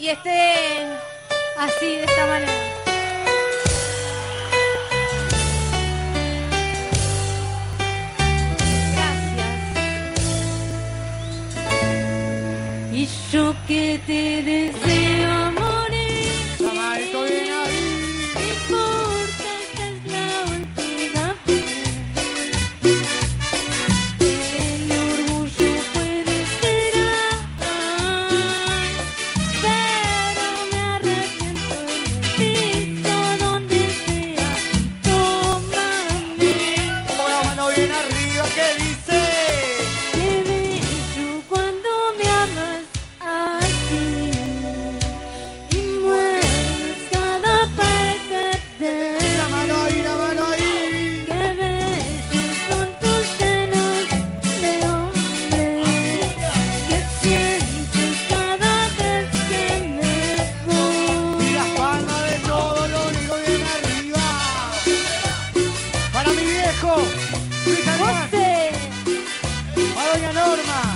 y esté así, de esta manera. Gracias. Y yo que te deseo morir. Camarito bien ahí. No importa, esta es la última vez. El orgullo puede ser pero me arrepiento en el piso donde sea. Tómame. Con la mano bien arriba, ¿qué dice? Qué bello cuando me amas así y mueves cada parte de La mano ahí, la mano ahí. qué bellos son tus senos de hombre que sientes cada vez que me voy. Y las palmas de todo lo único bien arriba. Para mi viejo, Luis Almaz, José, a doña Norma.